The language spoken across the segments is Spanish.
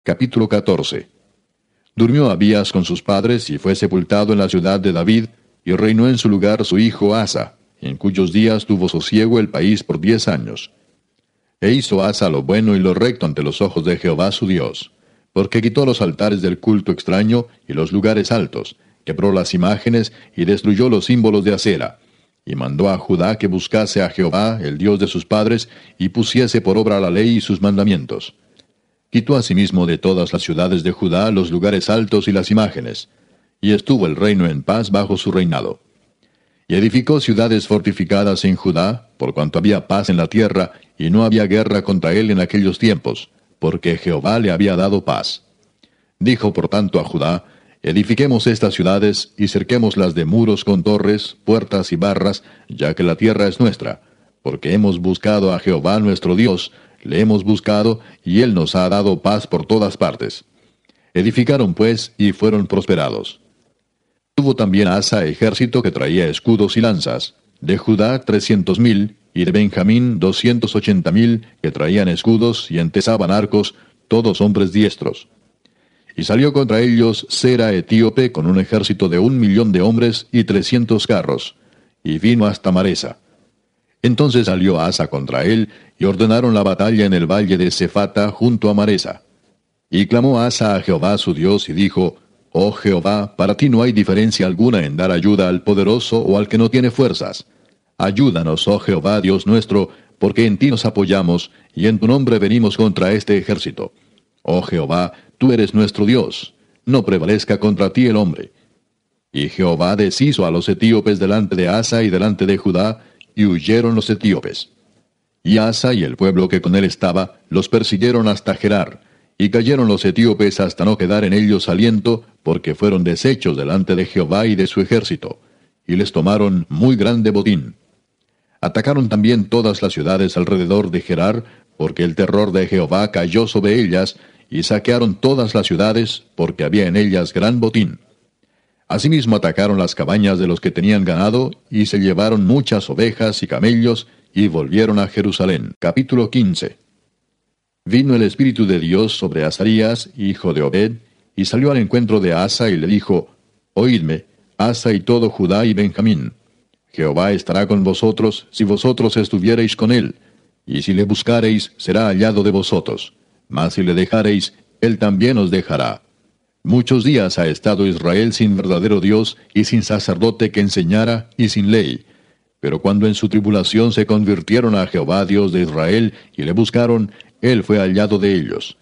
Capítulo 14. Durmió Abías con sus padres y fue sepultado en la ciudad de David, y reinó en su lugar su hijo Asa, en cuyos días tuvo sosiego el país por 10 años. E hizo Asa lo bueno y lo recto ante los ojos de Jehová su Dios, porque quitó los altares del culto extraño y los lugares altos, quebró las imágenes y destruyó los símbolos de acera, y mandó a Judá que buscase a Jehová, el Dios de sus padres, y pusiese por obra la ley y sus mandamientos. Quitó asimismo de todas las ciudades de Judá los lugares altos y las imágenes, y estuvo el reino en paz bajo su reinado. Y edificó ciudades fortificadas en Judá, por cuanto había paz en la tierra, y no había guerra contra él en aquellos tiempos, porque Jehová le había dado paz. Dijo por tanto a Judá: edifiquemos estas ciudades, y cerquémoslas de muros con torres, puertas y barras, ya que la tierra es nuestra, porque hemos buscado a Jehová nuestro Dios, le hemos buscado, y él nos ha dado paz por todas partes. Edificaron pues, y fueron prosperados. Tuvo también Asa ejército que traía escudos y lanzas, de Judá 300,000, y de Benjamín 280,000, que traían escudos y entesaban arcos, todos hombres diestros. Y salió contra ellos Sera etíope con un ejército de 1,000,000 de hombres y 300 carros, y vino hasta Maresa. Entonces salió Asa contra él, y ordenaron la batalla en el valle de Cephata junto a Maresa. Y clamó Asa a Jehová su Dios, y dijo: Oh Jehová, para ti no hay diferencia alguna en dar ayuda al poderoso o al que no tiene fuerzas. Ayúdanos, oh Jehová, Dios nuestro, porque en ti nos apoyamos, y en tu nombre venimos contra este ejército. Oh Jehová, tú eres nuestro Dios, no prevalezca contra ti el hombre. Y Jehová deshizo a los etíopes delante de Asa y delante de Judá, y huyeron los etíopes. Y Asa y el pueblo que con él estaba los persiguieron hasta Gerar, y cayeron los etíopes hasta no quedar en ellos aliento, porque fueron deshechos delante de Jehová y de su ejército, y les tomaron muy grande botín. Atacaron también todas las ciudades alrededor de Gerar, porque el terror de Jehová cayó sobre ellas, y saquearon todas las ciudades, porque había en ellas gran botín. Asimismo atacaron las cabañas de los que tenían ganado, y se llevaron muchas ovejas y camellos, y volvieron a Jerusalén. Capítulo 15. Vino el Espíritu de Dios sobre Azarías, hijo de Obed, y salió al encuentro de Asa, y le dijo: Oídme, Asa y todo Judá y Benjamín. Jehová estará con vosotros, si vosotros estuviereis con él, y si le buscareis, será hallado de vosotros. Mas si le dejareis, él también os dejará. Muchos días ha estado Israel sin verdadero Dios, y sin sacerdote que enseñara, y sin ley. Pero cuando en su tribulación se convirtieron a Jehová Dios de Israel, y le buscaron, él fue hallado de ellos.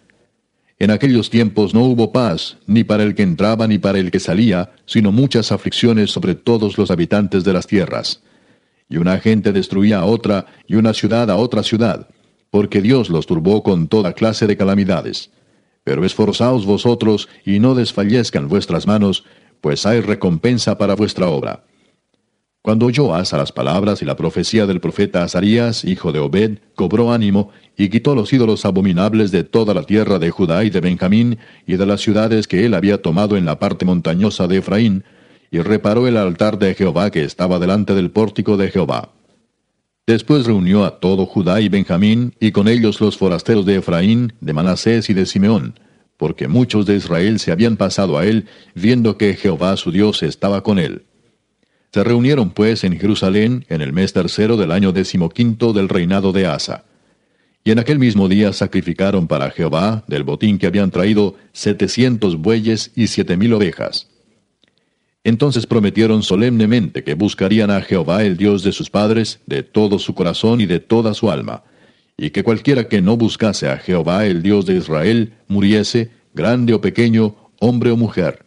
En aquellos tiempos no hubo paz, ni para el que entraba ni para el que salía, sino muchas aflicciones sobre todos los habitantes de las tierras. Y una gente destruía a otra, y una ciudad a otra ciudad, porque Dios los turbó con toda clase de calamidades. Pero esforzaos vosotros, y no desfallezcan vuestras manos, pues hay recompensa para vuestra obra. Cuando oyó Asa las palabras y la profecía del profeta Azarías, hijo de Obed, cobró ánimo, y quitó los ídolos abominables de toda la tierra de Judá y de Benjamín, y de las ciudades que él había tomado en la parte montañosa de Efraín, y reparó el altar de Jehová que estaba delante del pórtico de Jehová. Después reunió a todo Judá y Benjamín, y con ellos los forasteros de Efraín, de Manasés y de Simeón, porque muchos de Israel se habían pasado a él, viendo que Jehová su Dios estaba con él. Se reunieron pues en Jerusalén en el mes 3 del año 15 del reinado de Asa. Y en aquel mismo día sacrificaron para Jehová, del botín que habían traído, 700 bueyes y 7,000 ovejas. Entonces prometieron solemnemente que buscarían a Jehová el Dios de sus padres, de todo su corazón y de toda su alma, y que cualquiera que no buscase a Jehová el Dios de Israel, muriese, grande o pequeño, hombre o mujer.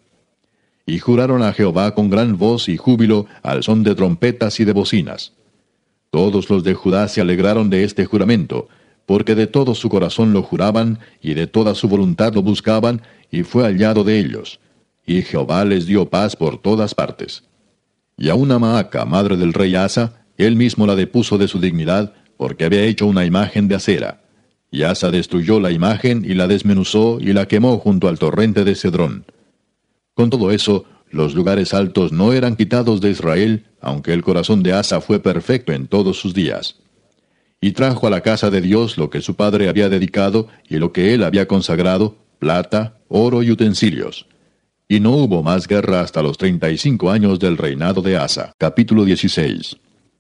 Y juraron a Jehová con gran voz y júbilo, al son de trompetas y de bocinas. Todos los de Judá se alegraron de este juramento, porque de todo su corazón lo juraban, y de toda su voluntad lo buscaban, y fue hallado de ellos. Y Jehová les dio paz por todas partes. Y aun a Maaca, madre del rey Asa, él mismo la depuso de su dignidad, porque había hecho una imagen de acera. Y Asa destruyó la imagen, y la desmenuzó, y la quemó junto al torrente de Cedrón. Con todo eso, los lugares altos no eran quitados de Israel, aunque el corazón de Asa fue perfecto en todos sus días. Y trajo a la casa de Dios lo que su padre había dedicado, y lo que él había consagrado, plata, oro y utensilios. Y no hubo más guerra hasta los 35 años del reinado de Asa. Capítulo 16.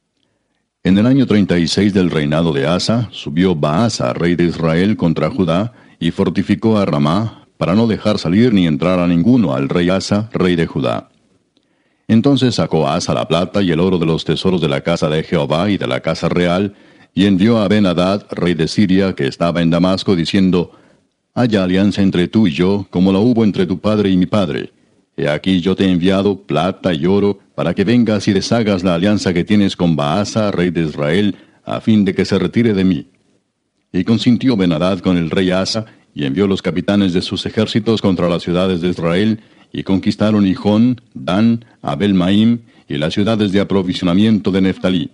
En el año 36 del reinado de Asa, subió Baasa, rey de Israel, contra Judá, y fortificó a Ramá, para no dejar salir ni entrar a ninguno al rey Asa, rey de Judá. Entonces sacó Asa la plata y el oro de los tesoros de la casa de Jehová y de la casa real, y envió a Ben-Hadad, rey de Siria, que estaba en Damasco, diciendo: Haya alianza entre tú y yo, como la hubo entre tu padre y mi padre. He aquí yo te he enviado plata y oro, para que vengas y deshagas la alianza que tienes con Baasa, rey de Israel, a fin de que se retire de mí. Y consintió Ben-Hadad con el rey Asa, y envió los capitanes de sus ejércitos contra las ciudades de Israel, y conquistaron Hijón, Dan, Abel-Maim, y las ciudades de aprovisionamiento de Neftalí.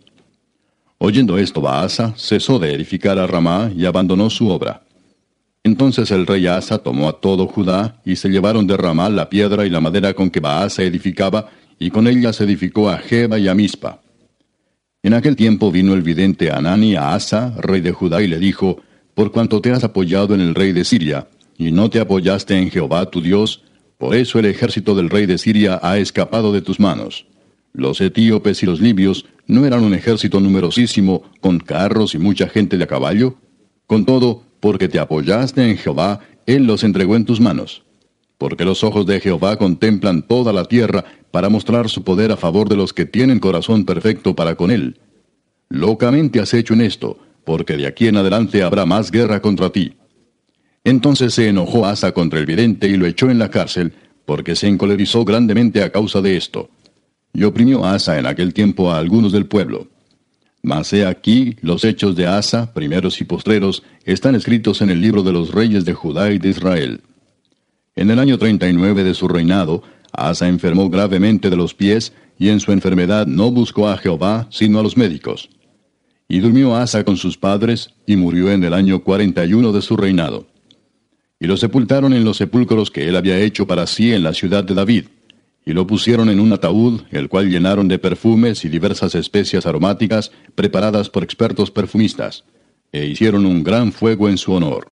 Oyendo esto, Baasa cesó de edificar a Ramá y abandonó su obra. Entonces el rey Asa tomó a todo Judá, y se llevaron de Ramá la piedra y la madera con que Baasa edificaba, y con ella se edificó a Geba y a Mispa. En aquel tiempo vino el vidente Hanani a Asa, rey de Judá, y le dijo: Por cuanto te has apoyado en el rey de Siria, y no te apoyaste en Jehová tu Dios, por eso el ejército del rey de Siria ha escapado de tus manos. Los etíopes y los libios no eran un ejército numerosísimo, con carros y mucha gente de a caballo. Con todo, porque te apoyaste en Jehová, él los entregó en tus manos. Porque los ojos de Jehová contemplan toda la tierra, para mostrar su poder a favor de los que tienen corazón perfecto para con él. Locamente has hecho en esto, porque de aquí en adelante habrá más guerra contra ti. Entonces se enojó Asa contra el vidente y lo echó en la cárcel, porque se encolerizó grandemente a causa de esto. Y oprimió Asa en aquel tiempo a algunos del pueblo. Mas he aquí, los hechos de Asa, primeros y postreros, están escritos en el libro de los reyes de Judá y de Israel. En el año 39 de su reinado, Asa enfermó gravemente de los pies, y en su enfermedad no buscó a Jehová, sino a los médicos. Y durmió Asa con sus padres, y murió en el año 41 de su reinado. Y lo sepultaron en los sepulcros que él había hecho para sí en la ciudad de David. Y lo pusieron en un ataúd, el cual llenaron de perfumes y diversas especias aromáticas preparadas por expertos perfumistas, e hicieron un gran fuego en su honor.